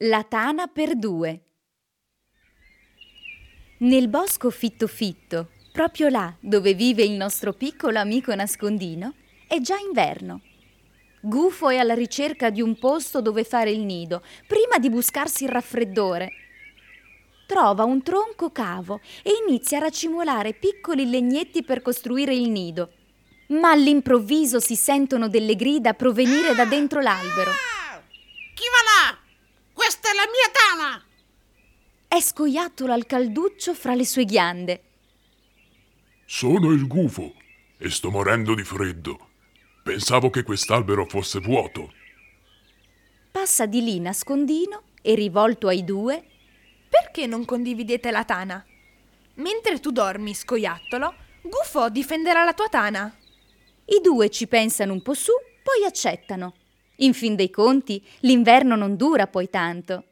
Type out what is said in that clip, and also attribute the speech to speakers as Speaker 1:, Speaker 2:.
Speaker 1: La tana per due. Nel bosco fitto fitto, proprio là dove vive il nostro piccolo amico nascondino, è già inverno. Gufo è alla ricerca di un posto dove fare il nido, prima di buscarsi il raffreddore. Trova un tronco cavo e inizia a racimolare piccoli legnetti per costruire il nido. Ma all'improvviso si sentono delle grida provenire da dentro l'albero.
Speaker 2: Chi va là? Questa è la mia tana!
Speaker 1: È scoiattolo al calduccio fra le sue ghiande.
Speaker 3: Sono il gufo e sto morendo di freddo. Pensavo che quest'albero fosse vuoto.
Speaker 1: Passa di lì nascondino e rivolto ai due:
Speaker 4: perché non condividete la tana? Mentre tu dormi, scoiattolo, Gufo difenderà la tua tana.
Speaker 1: I due ci pensano un po' su, poi accettano. In fin dei conti, l'inverno non dura poi tanto.